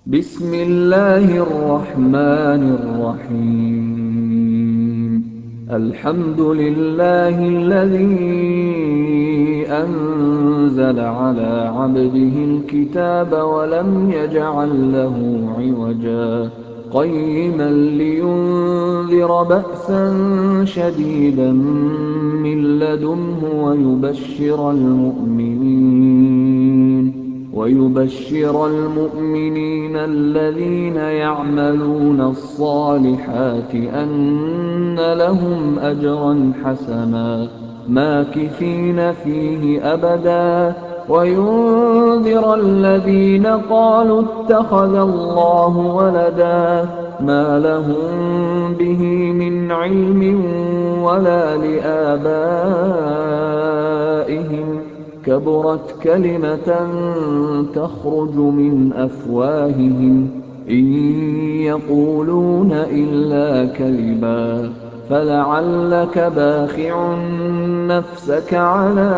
بسم الله الرحمن الرحيم الحمد لله الذي أنزل على عبده الكتاب ولم يجعل له عوجا قيما لينذر بأسا شديدا من لدنه ويبشر المؤمنين الذين يعملون الصالحات أن لهم أجرا حسنا ماكثين فيه أبدا وينذر الذين قالوا اتخذ الله ولدا ما لهم به من علم ولا لآبائهم كبرت كلمة تخرج من أفواههم إن يقولون إلا كذبا فلعلك باخع نفسك على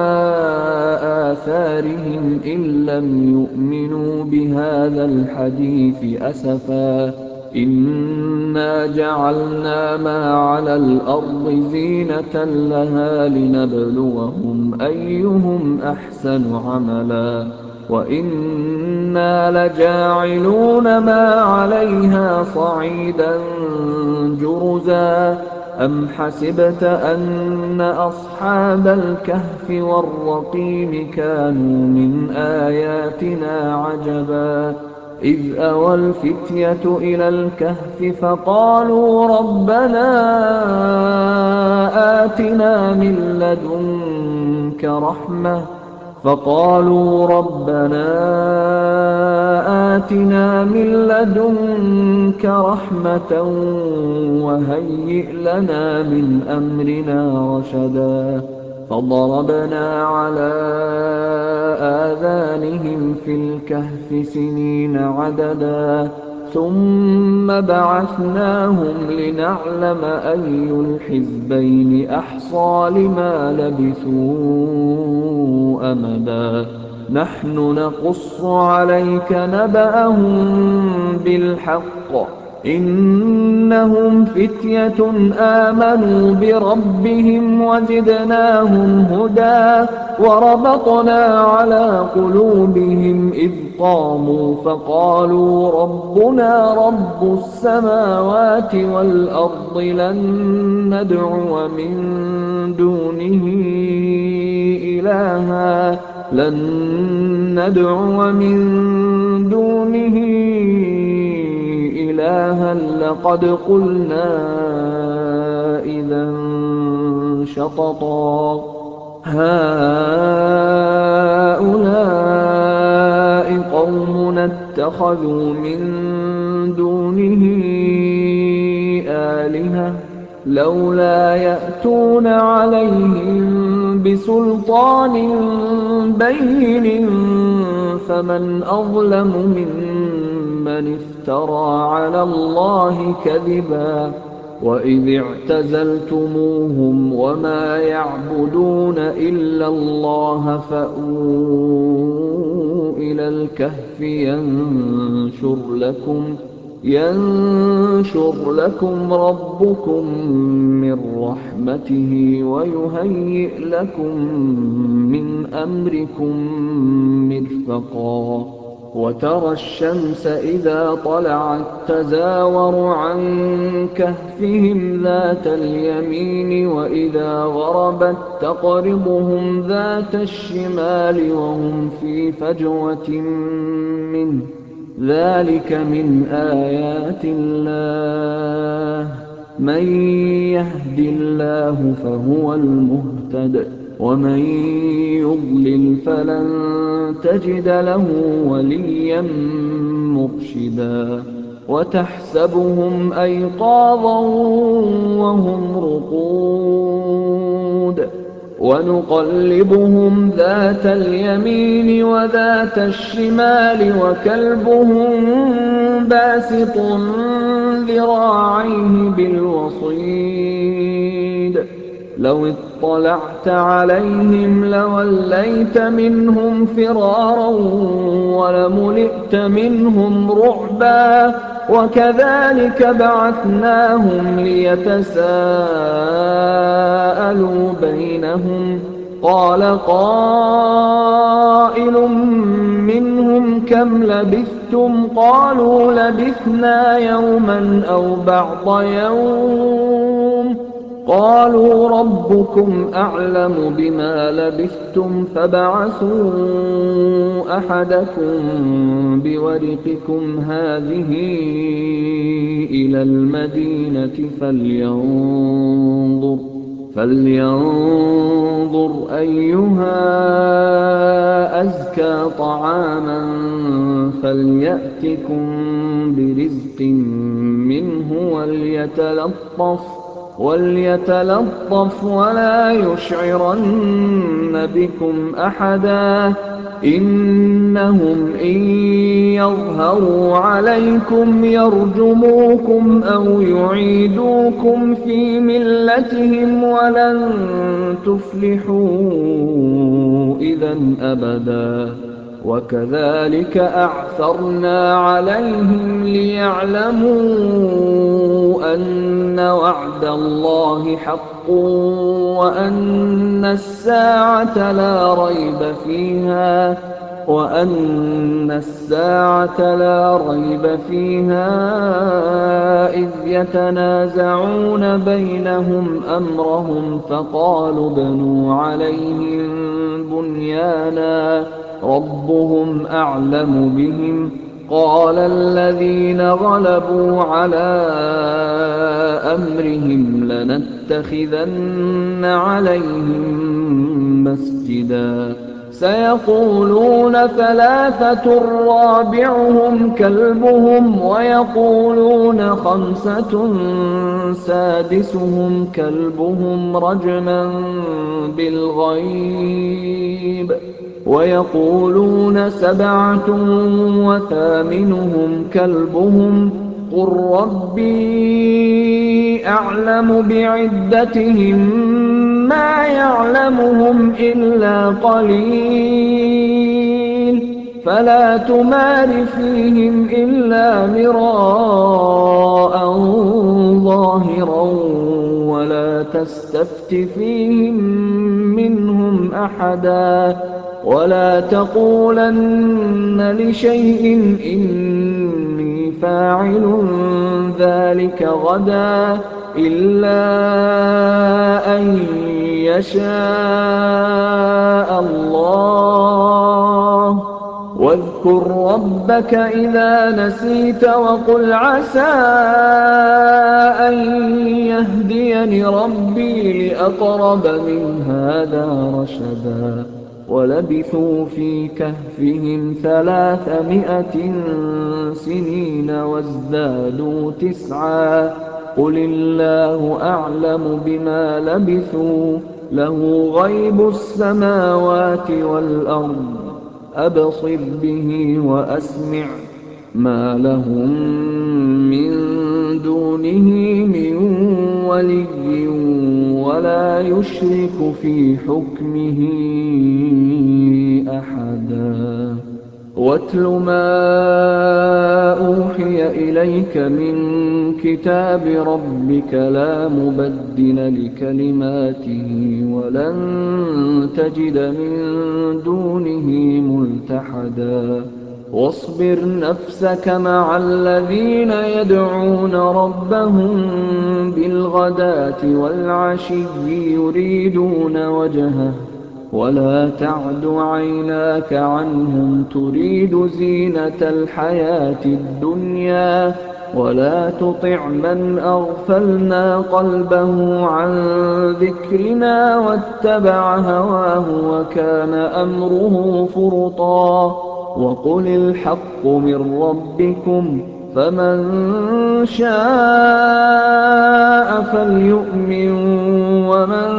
آثارهم إن لم يؤمنوا بهذا الحديث أسفا إنا جعلنا ما على الأرض زينة لها لنبلوهم أيهم أحسن عملا وإنا لجاعلون ما عليها صعيدا جرزا أم حسبت أن أصحاب الكهف والرقيم كانوا من آياتنا عجبا إذ أوى الفتية إلى الكهف فقالوا ربنا آتنا من لدنك رحمة وهيئ لنا من أمرنا رشدا فضربنا على آذانهم في الكهف سنين عددا ثم بعثناهم لنعلم أي الحزبين أحصى لما لبثوا أمدا نحن نقص عليك نبأهم بالحق إنهم فتية آمنوا بربهم وزدناهم هدى وربطنا على قلوبهم إذ قاموا فقالوا ربنا رب السماوات والأرض لن ندعو من دونه إلها لقد قلنا إذا شططا هؤلاء قومنا اتخذوا من دونه آلهة لولا يأتون عليهم بسلطان بين فمن أظلم ممن افترى على الله كذبا وإذ اعتزلتموهم وما يعبدون إلا الله فأووا إلى الكهف ينشر لكم ربكم من رحمته ويهيئ لكم من أمركم مرفقا وترى الشمس إذا طلعت تزاور عن كهفهم ذات اليمين وإذا غربت تقرضهم ذات الشمال وهم في فجوة منه ذلك من آيات الله من يهد الله فهو المهتد ومن يضلل فلن تجد له وليا مرشدا وتحسبهم أيقاظا وهم رقود ونقلبهم ذات اليمين وذات الشمال وكلبهم باسط ذراعيه بالوصيد لَوِ اطَّلَعْتَ عَلَيْهِمْ لَوَلَّيْتَ مِنْهُمْ فِرَارًا وَلَمُلِئْتَ مِنْهُمْ رُعْبًا وَكَذَلِكَ بَعَثْنَاهُمْ لِيَتَسَاءَلُوا بَيْنَهُمْ قَالَ قَائِلٌ مِّنْهُمْ كَمْ لَبِثْتُمْ قَالُوا لَبِثْنَا يَوْمًا أَوْ بَعْضَ يَوْمٍ قَالُوا رَبُّكُمْ أَعْلَمُ بِمَا لَبِثْتُمْ فَابْعَثُوا أَحَدَكُم بِوَرِقِكُمْ هَٰذِهِ إِلَى الْمَدِينَةِ فَلْيَنظُرْ أَيُّهَا أَزْكَىٰ طَعَامًا فَلْيَأْتِكُم بِرِزْقٍ مِّنْهُ وَلْيَتَلَطَّفْ وَلَا يُشْعِرَنَّ بِكُمْ أَحَدًا إِنَّهُمْ إِن يَظْهَرُوا عَلَيْكُمْ يَرْجُمُوكُمْ أَوْ يُعِيدُوكُمْ فِي مِلَّتِهِمْ وَلَن تُفْلِحُوا إِذًا أَبَدًا وَكَذَلِكَ أَعْثَرْنَا عَلَيْهِمْ لِيَعْلَمُوا أَنَّ وَعْدَ اللَّهِ حَقٌّ وَأَنَّ السَّاعَةَ لَا رَيْبَ فِيهَا إِذْ يَتَنَازَعُونَ بَيْنَهُمْ أَمْرَهُمْ فَقَالُوا ابْنُوا عَلَيْهِم بُنْيَانًا رَّبُّهُمْ أَعْلَمُ بِهِمْ قَالَ الَّذِينَ غَلَبُوا عَلَىٰ أَمْرِهِمْ لَنَتَّخِذَنَّ عَلَيْهِم مَّسْجِدًا سَيَقُولُونَ ثَلَاثَةٌ رَّابِعُهُمْ كَلْبُهُمْ وَيَقُولُونَ خَمْسَةٌ سَادِسُهُمْ كَلْبُهُمْ رَجْمًا بِالْغَيْبِ وَيَقُولُونَ سَبْعَةٌ وَثَامِنُهُمْ كَلْبُهُمْ قُل رَّبِّي أَعْلَمُ بِعِدَّتِهِم مَّا يَعْلَمُهُمْ إِلَّا قَلِيلٌ فَلَا تُمَارِ فِيهِمْ إِلَّا مِرَاءً ظَاهِرًا وَلَا تَسْتَفْتِ فِيهِم مِّنْهُمْ أَحَدًا وَلَا تَقُولَنَّ لِشَيْءٍ إِنِّي فَاعِلٌ ذَٰلِكَ غَدًا إِلَّا أَن يَشَاءَ اللَّهُ وَاذْكُر رَّبَّكَ إِذَا نَسِيتَ وَقُلْ عَسَىٰ أَن يَهْدِيَنِ رَبِّي لِأَقْرَبَ مِنْ هَٰذَا رَشَدًا وَلَبِثُوا فِي كَهْفِهِمْ 300 سِنِينَ وَازْدَادُوا تِسْعًا قُلِ اللَّهُ أَعْلَمُ بِمَا لَبِثُوا لَهُ غَيْبُ السَّمَاوَاتِ وَالْأَرْضِ أَبْصِرْ بِهِ وَأَسْمِعْ مَا لَهُم مِّن دُونِهِ مِن وَلِيٍّ وَلَا يُشْرِكُ فِي حُكْمِهِ أَحَدًا وَاتْلُ مَا أُوحِيَ إِلَيْكَ مِن كِتَابِ رَبِّكَ لَا مُبَدِّلَ لِكَلِمَاتِهِ وَلَن تَجِدَ مِن دُونِهِ مُلْتَحَدًا وَاصْبِرْ نَفْسَكَ مَعَ الَّذِينَ يَدْعُونَ رَبَّهُم بِالْغَدَاةِ وَالْعَشِيِّ يُرِيدُونَ وَجْهَهُ وَلَا تَعْدُ عَيْنَاكَ عَنْهُمْ تُرِيدُ زِينَةَ الْحَيَاةِ الدُّنْيَا وَلَا تُطِعْ مَنْ أَغْفَلْنَا قَلْبَهُ عَن ذِكْرِنَا وَاتَّبَعَ هَوَاهُ وَكَانَ أَمْرُهُ فُرُطًا وَقُلِ الْحَقُّ مِن رَّبِّكُمْ فَمَن شَاءَ فَلْيُؤْمِن وَمَن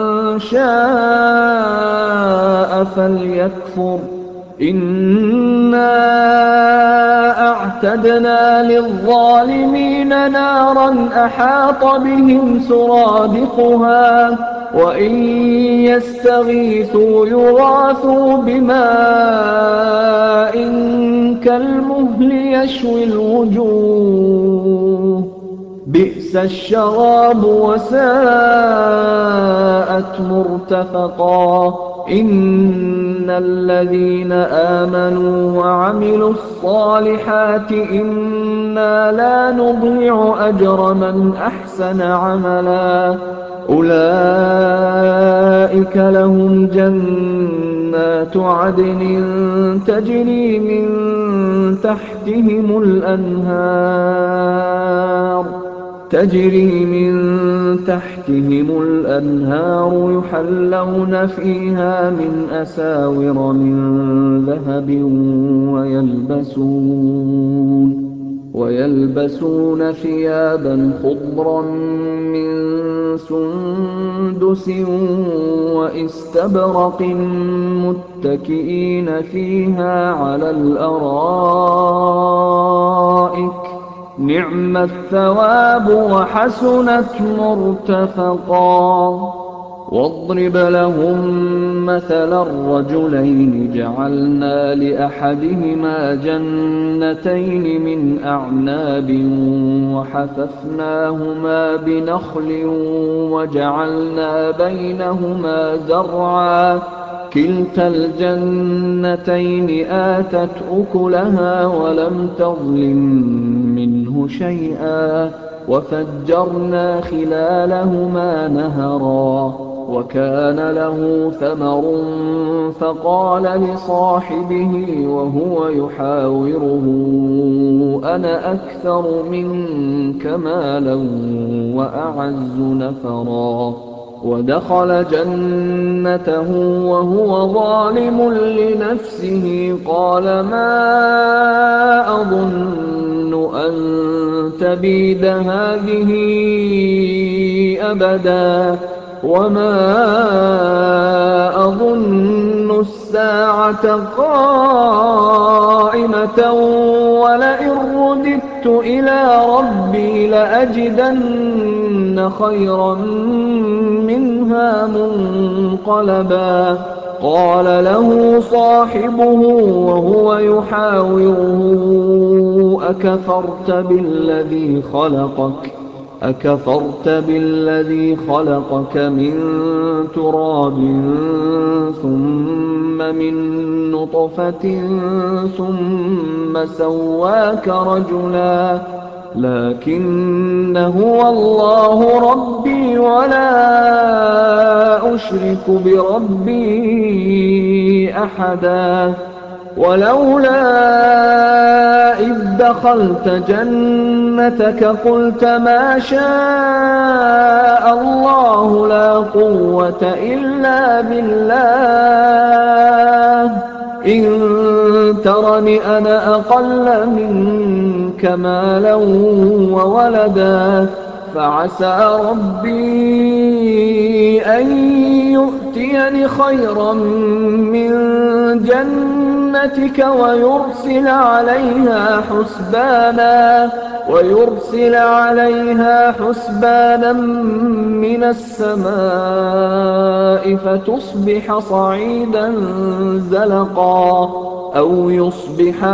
شَاءَ فَلْيَكْفُرْ إِنَّا أَعْتَدْنَا لِلظَّالِمِينَ نَارًا أَحَاطَ بِهِمْ سُرَادِقُهَا وَإِن يَسْتَغِيثُوا يُغَاثُوا بِمَاءٍ كَالْمُهْلِ يَشْوِي الْوُجُوهَ بِئْسَ الشَّرَابُ وَسَاءَتْ مُرْتَفَقًا إِنَّ الَّذِينَ آمَنُوا وَعَمِلُوا الصَّالِحَاتِ إِنَّا لَا نُضِيعُ أَجْرَ مَنْ أَحْسَنَ عَمَلًا أُولَٰئِكَ لَهُمْ جَنَّاتُ عَدْنٍ تَجْرِي مِن تَحْتِهِمُ الْأَنْهَارُ يُحَلَّوْنَ فِيهَا مِنْ أَسَاوِرَ مِن ذَهَبٍ وَيَلْبَسُونَ ثِيَابًا خُضْرًا مِّن سُندُسٍ وَإِسْتَبْرَقٍ مُّتَّكِئِينَ فِيهَا عَلَى الْأَرَائِكِ ۚ نِعْمَ الثَّوَابُ وَحَسُنَتْ مُرْتَفَقًا وَاضْرِبْ لَهُم مَّثَلًا رَّجُلَيْنِ جَعَلْنَا لِأَحَدِهِمَا جَنَّتَيْنِ مِنْ أَعْنَابٍ وَحَفَفْنَاهُمَا بِنَخْلٍ وَجَعَلْنَا بَيْنَهُمَا زَرْعًا كِلْتَا الْجَنَّتَيْنِ آتَتْ أُكُلَهَا وَلَمْ تَظْلِم مِّنْهُ شَيْئًا وَفَجَّرْنَا خِلَالَهُمَا نَهَرًا وَكَانَ لَهُ ثَمَرٌ فَقَالَ لِصَاحِبِهِ وَهُوَ يُحَاوِرُهُ أَنَا أَكْثَرُ مِنكَ مَالًا وَأَعَزُّ نَفَرًا وَدَخَلَ جَنَّتَهُ وَهُوَ ظَالِمٌ لِّنَفْسِهِ قَالَ مَا أَظُنُّ أَن تَبِيدَ هَٰذِهِ أَبَدًا وَمَا أَظُنُّ السَّاعَةَ قَائِمَةً وَلَئِن رُّدِدتُّ إِلَىٰ رَبِّي لَأَجِدَنَّ خَيْرًا مِّنْهَا مُنقَلَبًا قَالَ لَهُ صَاحِبُهُ وَهُوَ يُحَاوِرُهُ أَكَفَرْتَ بِالَّذِي خَلَقَكَ مِن تُرَابٍ ثُمَّ مِن نُّطْفَةٍ ثُمَّ سَوَّاكَ رَجُلًا لَّٰكِنَّ هُوَ اللَّهُ رَبِّي وَلَا أُشْرِكُ بِرَبِّي أَحَدًا وَلَوْلَا إِذْ دَخَلْتَ جَنَّتَكَ قُلْتَ مَا شَاءَ اللَّهُ لَا قُوَّةَ إِلَّا بِاللَّهِ إِن تَرَنِ أَنَا أَقَلَّ مِنكَ مَالًا وَوَلَدًا فَعَسَىٰ رَبِّي أَن يُؤْتِيَنِ خَيْرًا مِّن جَنَّتِكَ وَيُرْسِلَ عَلَيْهَا حُسْبَانًا مِّنَ السَّمَاءِ فَتُصْبِحَ صَعِيدًا زَلَقًا أَوْ يُصْبِحَ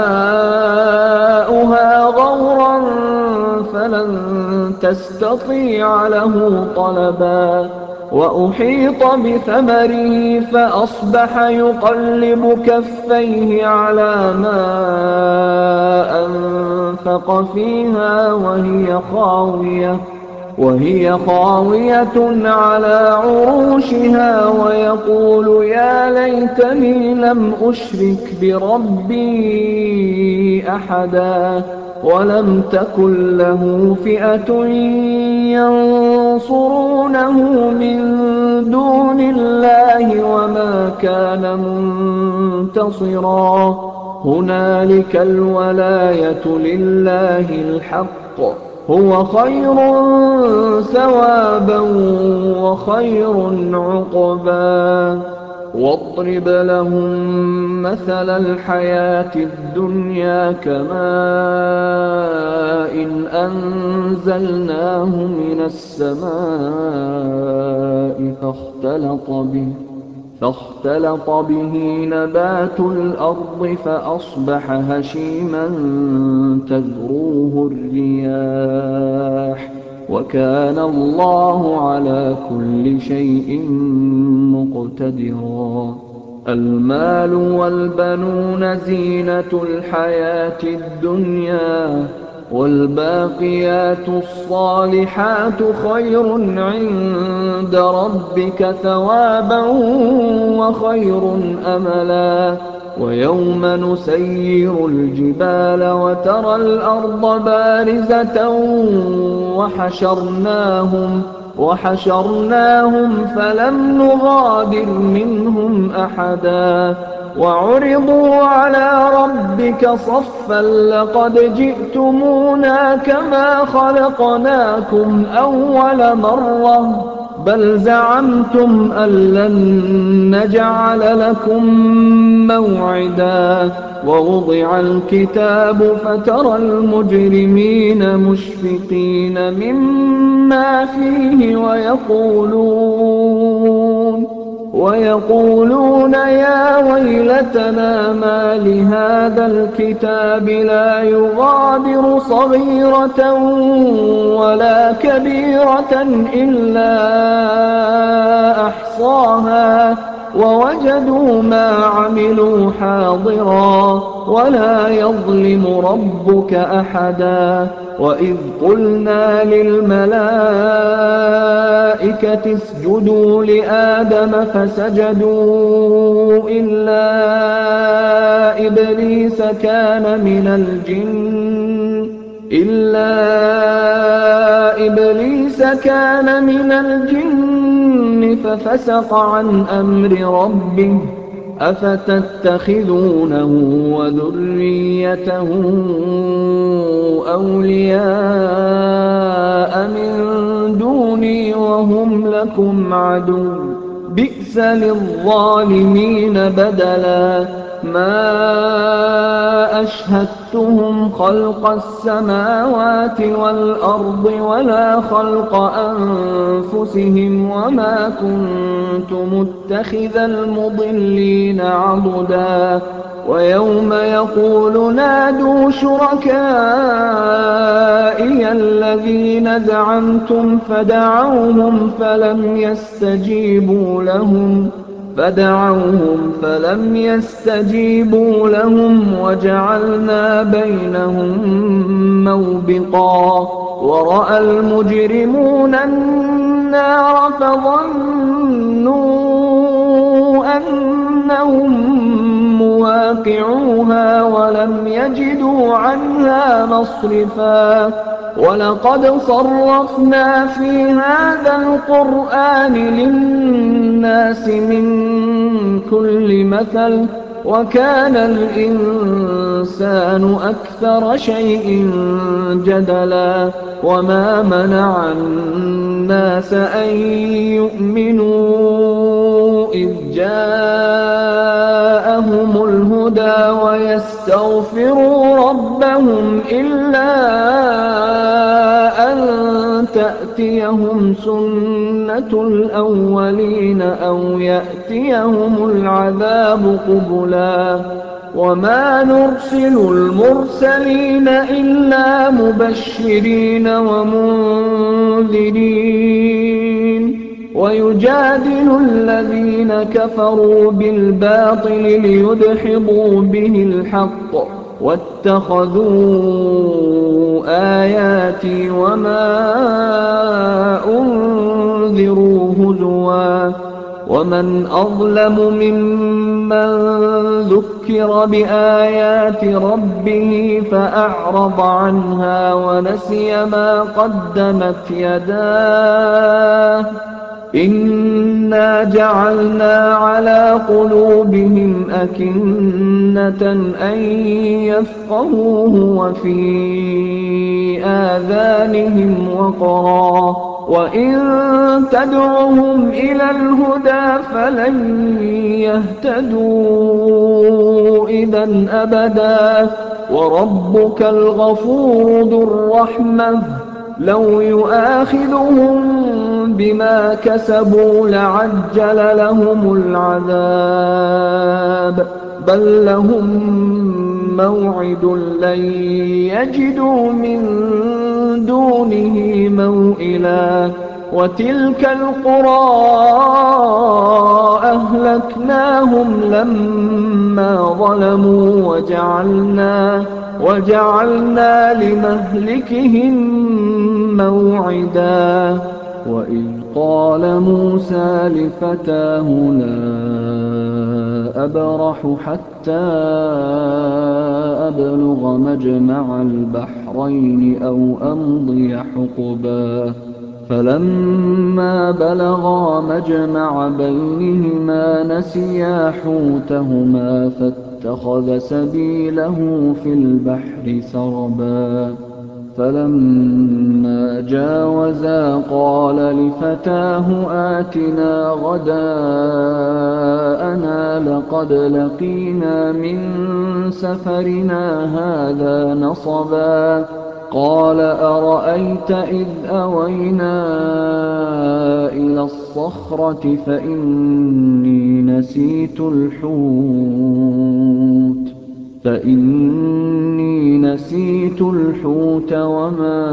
مَاؤُهَا غَوْرًا فَلَن تَسْتَطِيعَ لَهُ طَلَبًا وَأُحِيطَ بِثَمَرِهِ فَأَصْبَحَ يُقَلِّبُ كَفَّيْهِ عَلَىٰ مَا أَنفَقَ فِيهَا وَهِيَ خَاوِيَةٌ عَلَىٰ عُرُوشِهَا وَيَقُولُ يَا لَيْتَنِي لَمْ أُشْرِكْ بِرَبِّي أَحَدًا وَلَمْ تَكُن لَّهُ فِئَةٌ يَنصُرُونَهُ مِن دُونِ اللَّهِ وَمَا كَانَ مُنتَصِرًا هُنَالِكَ الْوَلَايَةُ لِلَّهِ الْحَقِّ ۚ هُوَ خَيْرٌ ثَوَابًا وَخَيْرٌ عُقْبًا وَاضْرِبْ لَهُم مَّثَلَ الْحَيَاةِ الدُّنْيَا كَمَاءٍ أنزلناه من السماء فاختلط به نبات الأرض فأصبح هشيما تذروه الرياح وكان الله على كل شيء مقتدرا. المال والبنون زينة الحياة الدنيا والباقيات الصالحات خير عند ربك ثوابا وخير أملا. ويوم نسير الجبال وترى الأرض بارزة وحشرناهم فلم نغادر منهم أحدا وعرضوا على ربك صفا لقد جئتمونا كما خلقناكم أول مرة بل زعمتم أن لن نجعل لكم موعدا. ووضع الكتاب فترى المجرمين مشفقين مما فيه ويقولون يا ويلتنا ما لهذا الكتاب لا يغادر صغيرة ولا كبيرة إلا أحصاها ووجدوا ما عملوا حاضرا ولا يظلم ربك أحدا. وإذ قلنا للملائكة اسجدوا لآدم فسجدوا إلا إبليس كان من الجن ففسق عن أمر ربه أفتتخذونه وذريته أولياء من دوني وهم لكم عدو بئس للظالمين بدلا. ما أشهدتهم خلق السماوات والأرض ولا خلق أنفسهم وما كنت متخذ المضلين عضدا. ويوم يقول نادوا شركائي الذين زعمتم فدعوهم فلم يستجيبوا لهم وجعلنا بينهم موبقا. ورأى المجرمون النار فظنوا أنهم مواقعوها ولم يجدوا عنها مصرفا. ولقد صرفنا في هذا القرآن للناس من كل مثل وكان الإنسان أكثر شيء جدلا. وما منع الناس أن يؤمنوا إذ جاءهم الهدى ويستغفروا ربهم إلا أن تأتيهم سنة الأولين أو يأتيهم العذاب قبلا. وما نرسل المرسلين إلا مبشرين ومنذرين ويجادل الذين كفروا بالباطل ليدحضوا به الحق واتخذوا آياتي وما أنذروا هزوا. ومن أظلم ممن ذكر بآيات ربه فأعرض عنها ونسي ما قدمت يداه إِنَّا جَعَلْنَا عَلَىٰ قُلُوبِهِمْ أَكِنَّةً أَن يَفْقَهُوهُ وَفِي آذَانِهِمْ وَقْرًا ۚ وَإِن تَدْعُهُمْ إِلَى الْهُدَىٰ فَلَن يَهْتَدُوا إِذًا أَبَدًا ۚ وَرَبُّكَ الْغَفُورُ ذُو الرَّحْمَةِ ۖ لَوْ يُؤَاخِذُهُم بِمَا كَسَبُوا لَعَجَّلَ لَهُمُ الْعَذَابَ ۚ بَل لَّهُم مَّوْعِدٌ لَّن يَجِدُوا مِن دُونِهِ مَوْئِلًا وَتِلْكَ الْقُرَىٰ أَهْلَكْنَاهُمْ لَمَّا ظَلَمُوا وَجَعَلْنَا لِمَهْلِكِهِم مَّوْعِدًا وَإِذْ قَالَ مُوسَىٰ لِفَتَاهُ لَا أَبْرَحُ حَتَّىٰ أَبْلُغَ مَجْمَعَ الْبَحْرَيْنِ أَوْ أَمْضِيَ حُقُبًا فَلَمَّا بَلَغَا مَجْمَعَ بَيْنِهِمَا نَسِيَا حُوتَهُمَا فَاتَّخَذَ سَبِيلَهُ فِي الْبَحْرِ سَرَبًا فَلَمَّا جَاوَزَا قَالَ لِفَتَاهُ آتِنَا غَدَاءَنَا لَقَدْ لَقِينَا مِن سَفَرِنَا هَٰذَا نَصَبًا قَالَ أَرَأَيْتَ إِذْ أَوَيْنَا إِلَى الصَّخْرَةِ فَإِنِّي نَسِيتُ الْحُوتَ وَمَا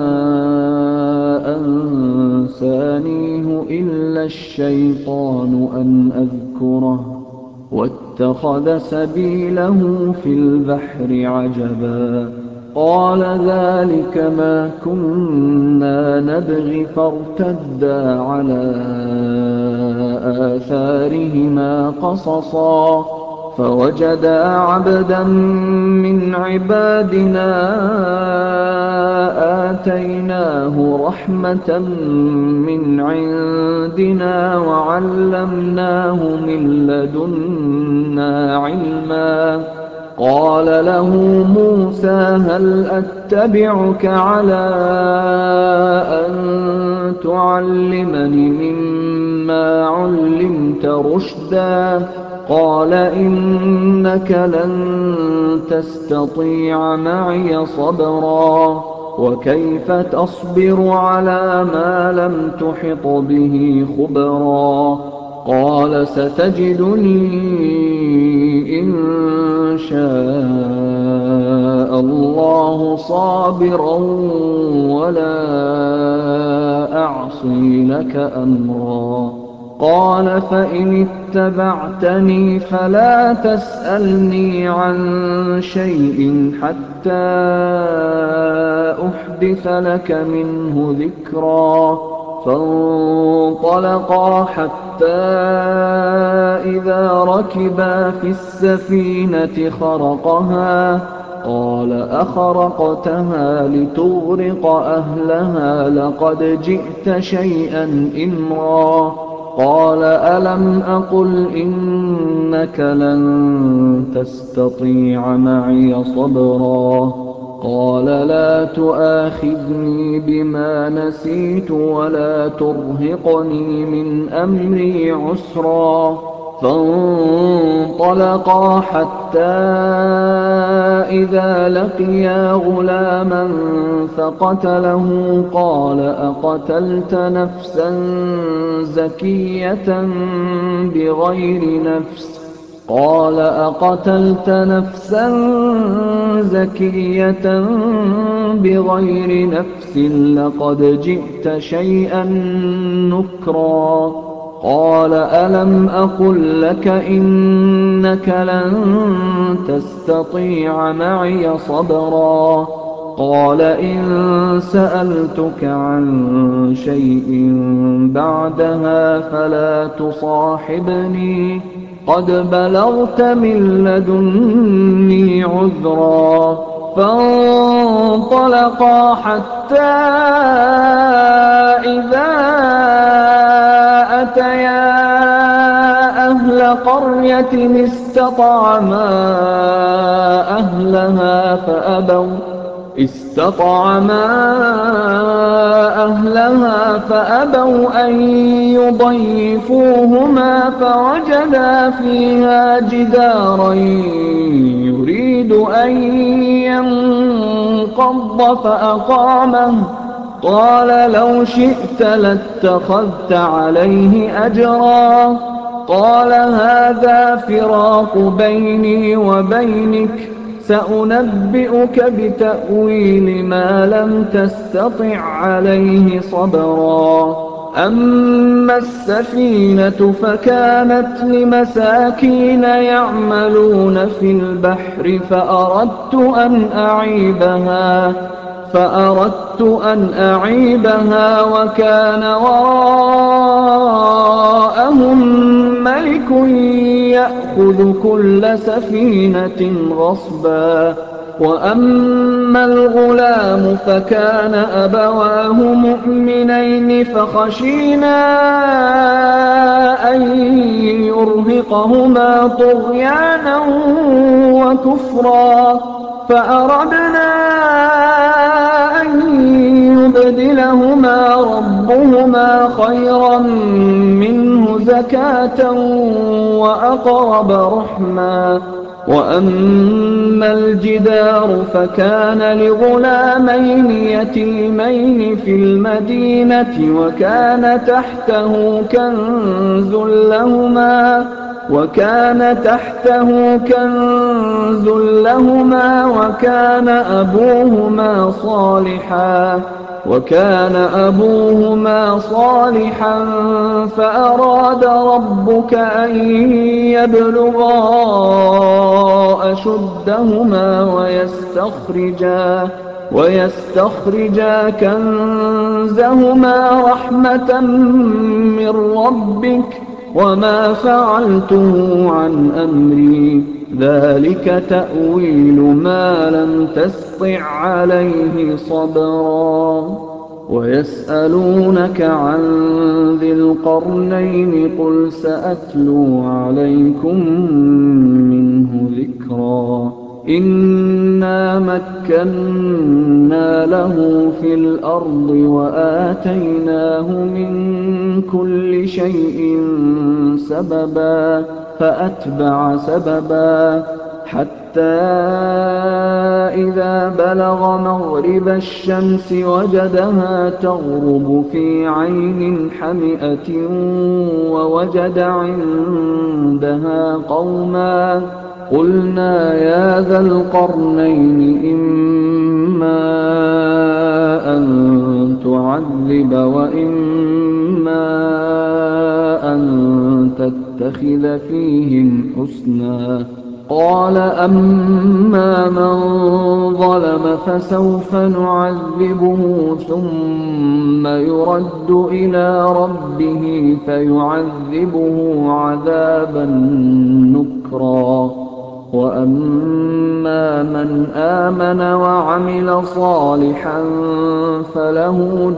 أَنسَانِيهُ إِلَّا الشَّيْطَانُ أَنْ أَذْكُرَهُ ۚ وَاتَّخَذَ سَبِيلَهُ فِي الْبَحْرِ عَجَبًا قَالَ ذَٰلِكَ مَا كُنَّا نَبْغِ فَارْتَدَّا عَلَىٰ آثَارِهِمَا قَصَصًا فَوَجَدَا عَبْدًا مِّنْ عِبَادِنَا آتَيْنَاهُ رَحْمَةً مِّنْ عِندِنَا وَعَلَّمْنَاهُ مِن لَّدُنَّا عِلْمًا قَالَ له موسى هَلْ أَتَّبِعُكَ عَلَىٰ أَن تُعَلِّمَنِ مِمَّا عُلِّمْتَ رُشْدًا قَالَ إِنَّكَ لَن تَسْتَطِيعَ مَعِيَ صَبْرًا وَكَيْفَ تَصْبِرُ عَلَىٰ مَا لَمْ تُحِطْ بِهِ خُبْرًا قَالَ سَتَجِدُنِي إِن شَاءَ اللَّهُ صَابِرًا وَلَا أَعْصِي لَكَ أَمْرًا قَالَ فَإِنِ اتَّبَعْتَنِي فَلَا تَسْأَلْنِي عَن شَيْءٍ حَتَّىٰ أُحْدِثَ لَكَ مِنْهُ ذِكْرًا فَانطَلَقَا حَتَّىٰ إِذَا رَكِبَا فِي السَّفِينَةِ خَرَقَهَا قَالَ أَخَرَقْتَهَا لِتُغْرِقَ أَهْلَهَا لَقَدْ جِئْتَ شَيْئًا إِمْرًا قَالَ أَلَمْ أَقُلْ إِنَّكَ لَن تَسْتَطِيعَ مَعِيَ صَبْرًا قَالَ لَا تُؤَاخِذْنِي بِمَا نَسِيتُ وَلَا تُرْهِقْنِي مِنْ أَمْرِي عُسْرًا فَانطَلَقَا حَتَّىٰ إِذَا لَقِيَا غُلَامًا فَقَتَلَهُ قَالَ أَقَتَلْتَ نَفْسًا زَكِيَّةً بِغَيْرِ نَفْسٍ لَّقَدْ جِئْتَ شَيْئًا نُّكْرًا قَالَ أَلَمْ أَقُل لَّكَ إِنَّكَ لَن تَسْتَطِيعَ مَعِيَ صَبْرًا قَالَ إِن سَأَلْتُكَ عَن شَيْءٍ بَعْدَهَا فَلَا تُصَاحِبْنِي قَدْ بَلَغْتَ مِن لَّدُنِّي عُذْرًا فَانطَلَقَا حَتَّىٰ إِذَا يَا أَهْلَ قَرْيَةٍ اسْتَطْعَمَا أَهْلَهَا فَأَبَوْا أَن يُضَيِّفُوهُمَا فَوَجَدَا فِيهَا جِدَارًا يُرِيدُ أَن يَنقَضَّ فَأَقَامَهُ قَالَ لَوْ شِئْتَ لَاتَّخَذْتَ عَلَيْهِ أَجْرًا قَالَ هَٰذَا فِرَاقُ بَيْنِي وَبَيْنِكَ سَأُنَبِّئُكَ بِتَأْوِيلِ مَا لَمْ تَسْتَطِع عَّلَيْهِ صَبْرًا أَمَّا السَّفِينَةُ فَكَانَتْ لِمَسَاكِينَ يَعْمَلُونَ فِي الْبَحْرِ فَأَرَدتُّ أَنْ أَعِيبَهَا وَكَانَ وَرَاءَهُم مَّلِكٌ يَأْخُذُ كُلَّ سَفِينَةٍ غَصْبًا وَأَمَّا الْغُلَامُ فَكَانَ أَبَوَاهُ مُؤْمِنَيْنِ فَخَشِينَا أَن يُرْهِقَهُمَا طُغْيَانًا وَكُفْرًا فَأَرَدْنَا أَن يُبْدِلَهُمَا رَبُّهُمَا خَيْرًا مِّنْهُ زَكَاةً وَأَقْرَبَ رُحْمًا وَأَمَّا الْجِدَارُ فَكَانَ لِغُلَامَيْنِ يَتِيمَيْنِ فِي الْمَدِينَةِ وَكَانَ تَحْتَهُ كَنزٌ لَّهُمَا وَكَانَ أَبُوهُمَا صَالِحًا فَأَرَادَ رَبُّكَ أَن يَبْلُغَا أَشُدَّهُمَا وَيَسْتَخْرِجَا كَنزَهُمَا رَحْمَةً مِّن رَّبِّكَ ۚ وَمَا فَعَلْتُهُ عَنْ أَمْرِي ۚ ذَٰلِكَ تَأْوِيلُ مَا لَمْ تَسْطِع عَّلَيْهِ صَبْرًا وَيَسْأَلُونَكَ عَن ذِي الْقَرْنَيْنِ ۖ قُلْ سَأَتْلُو عَلَيْكُم مِّنْهُ ذِكْرًا إِنَّا مَكَّنَّا لَهُ فِي الْأَرْضِ وَآتَيْنَاهُ مِن كُلِّ شَيْءٍ سَبَبًا فَأَتْبَعَ سَبَبًا حَتَّىٰ إِذَا بَلَغَ مَغْرِبَ الشَّمْسِ وَجَدَهَا تَغْرُبُ فِي عَيْنٍ حَمِئَةٍ وَوَجَدَ عِندَهَا قَوْمًا قُلْنَا يَا ذَا الْقَرْنَيْنِ إِمَّا أَن تُعَذِّبَ وَإِمَّا أَن تَتَّخِذَ فِيهِمْ حُسْنًا قَالَ أَمَّا مَن ظَلَمَ فَسَوْفَ نُعَذِّبُهُ ثُمَّ يُرَدُّ إِلَىٰ رَبِّهِ فَيُعَذِّبُهُ عَذَابًا نُّكْرًا وَأَمَّا مَنْ آمَنَ وَعَمِلَ صَالِحًا فَلَهُ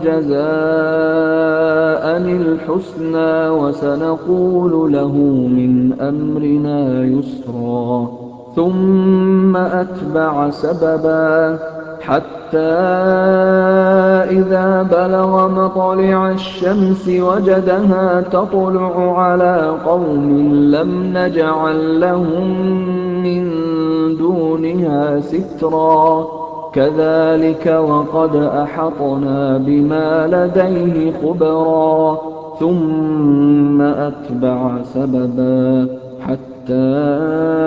جَزَاءً الْحُسْنَىٰ وَسَنَقُولُ لَهُ مِنْ أَمْرِنَا يُسْرًا ثُمَّ أَتْبَعَ سَبَبًا حَتَّىٰ إِذَا بَلَغَ مَطْلِعَ الشَّمْسِ وَجَدَهَا تَطْلُعُ عَلَىٰ قَوْمٍ لَّمْ نَجْعَل لَّهُم مِّن دُونِهَا سِتْرًا كَذَٰلِكَ وَقَدْ أَحَطْنَا بِمَا لَدَيْهِ خُبْرًا ثُمَّ أَتْبَعَ سَبَبًا حَتَّىٰ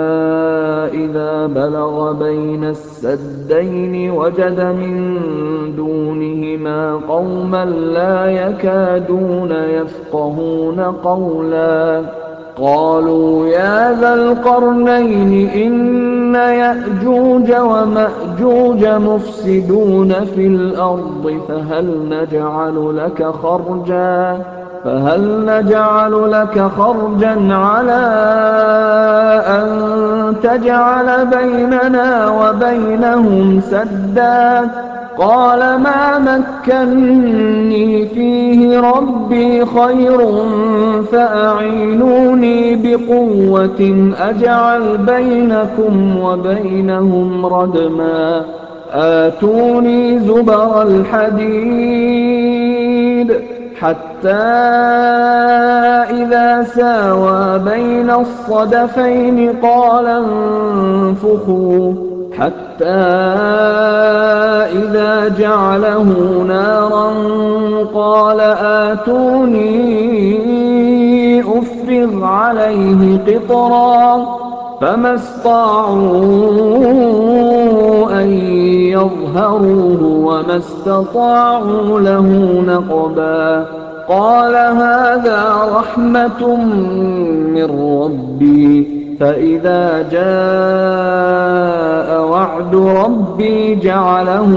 إِذَا بَلَغَ بَيْنَ السَّدَّيْنِ وَجَدَ مِن دُونِهِمَا قَوْمًا لَّا يَكَادُونَ يَفْقَهُونَ قَوْلًا قَالُوا يَا ذَا الْقَرْنَيْنِ إِنَّ يَأْجُوجَ وَمَأْجُوجَ مُفْسِدُونَ فِي الْأَرْضِ فَهَلْ نَجْعَلُ لَكَ خَرْجًا عَلَىٰ أَن تَجْعَلَ بَيْنَنَا وَبَيْنَهُمْ سَدًّا قَالَ مَا مَكَّنِّي فِيهِ رَبِّي خَيْرٌ فَأَعِينُونِي بِقُوَّةٍ أَجْعَلْ بَيْنَكُمْ وَبَيْنَهُمْ رَدْمًا آتُونِي زُبَرَ الْحَدِيدِ حَتَّىٰ إِذَا سَاوَىٰ بَيْنَ الصَّدَفَيْنِ قَالَ انفُخُوا حَتَّىٰ إِذَا جَعَلَهُ نَارًا قَالَ آتُونِي أُفْرِغْ عَلَيْهِ قِطْرًا فَمَا اسْطَاعُوا أَن يَظْهَرُوهُ وَمَا اسْتَطَاعُوا لَهُ نَقْبًا قَالَ هَٰذَا رَحْمَةٌ مِّن رَّبِّي فَإِذَا جَاءَ وَعْدُ رَبِّي جَعَلَهُ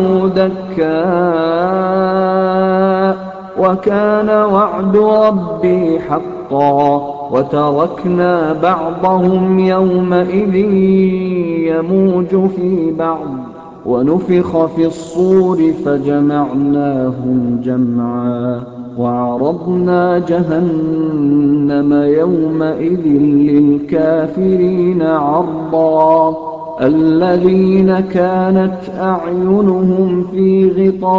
دَكَّاءَ وَكَانَ وَعْدُ رَبِّي حَقًّا وَتَرَكْنَا بَعْضَهُمْ يَوْمَئِذٍ يَمُوجُ فِي بَعْضٍ وَنُفِخَ فِي الصُّورِ فَجَمَعْنَاهُمْ جَمْعًا وَعَرَضْنَا جَهَنَّمَ يَوْمَئِذٍ لِّلْكَافِرِينَ عَرْضًا الَّذِينَ كَانَتْ أَعْيُنُهُمْ فِي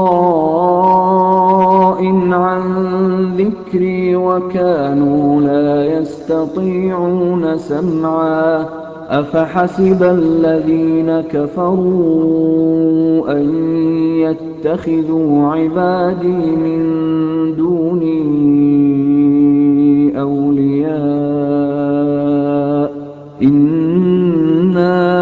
غِطَاءٍ عَن ذِكْرِي وَكَانُوا لَا يَسْتَطِيعُونَ سَمْعًا أَفَحَسِبَ الَّذِينَ كَفَرُوا أَن يَتَّخِذُوا عِبَادِي مِن دُونِي أَوْلِيَاءَ إِنَّا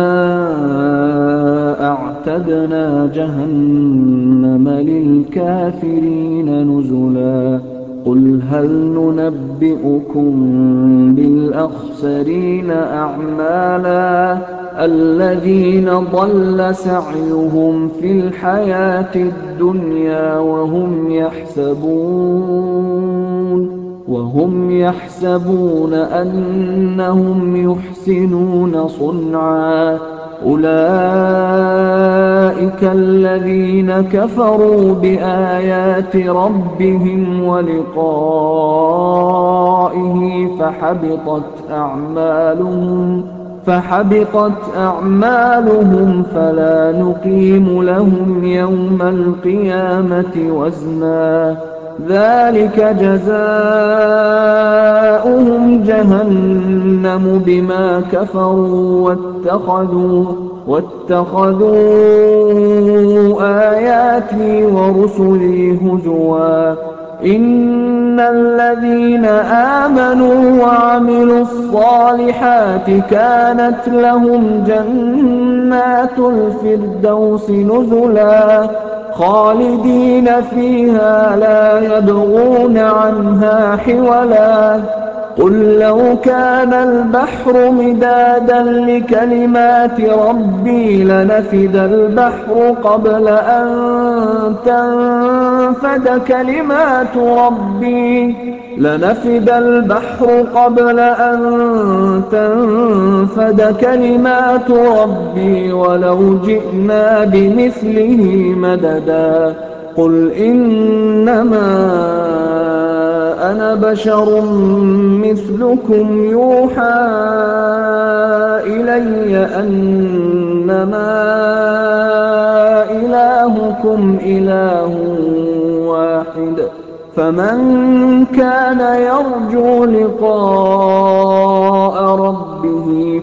أَعْتَدْنَا جَهَنَّمَ لِلْكَافِرِينَ نُزُلًا قُلْ هَلْ نُنَبِّئُكُم بِالْأَخْسَرِينَ أَعْمَالًا الَّذِينَ ضَلَّ سَعْيُهُمْ فِي الْحَيَاةِ الدُّنْيَا وَهُمْ يَحْسَبُونَ أَنَّهُمْ يُحْسِنُونَ صُنْعًا أُولَٰئِكَ الَّذِينَ كَفَرُوا بِآيَاتِ رَبِّهِمْ وَلِقَائِهِ فَحَبِطَتْ أَعْمَالُهُمْ فَلَا نُقِيمُ لَهُمْ يَوْمَ الْقِيَامَةِ وَزْنًا ذَٰلِكَ جَزَاؤُهُمْ جَهَنَّمُ بِمَا كَفَرُوا وَاتَّخَذُوا آيَاتِي وَرُسُلِي هُزُوًا إِنَّ الَّذِينَ آمَنُوا وَعَمِلُوا الصَّالِحَاتِ كَانَتْ لَهُمْ جَنَّاتُ الْفِرْدَوْسِ نُزُلًا خَالِدِينَ فِيهَا لَا يَبْغُونَ عَنْهَا حِوَلًا قُل لَّوْ كَانَ الْبَحْرُ مِدَادًا لِّكَلِمَاتِ رَبِّي لَنَفِدَ الْبَحْرُ قَبْلَ أَن تَنفَدَ كَلِمَاتُ رَبِّي وَلَوْ جِئْنَا بِمِثْلِهِ مَدَدًا قُلْ إِنَّمَا أَنَا بَشَرٌ مِّثْلُكُمْ يُوحَىٰ إِلَيَّ أَنَّمَا إِلَٰهُكُمْ إِلَٰهٌ وَاحِدٌ فَمَن كَانَ يَرْجُو لِقَاءَ رَبِّهِ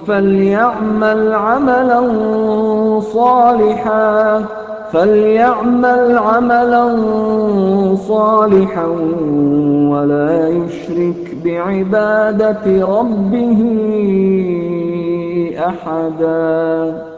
فَلْيَعْمَلْ عَمَلًا صَالِحًا وَلَا يُشْرِكْ بِعِبَادَةِ رَبِّهِ أَحَدًا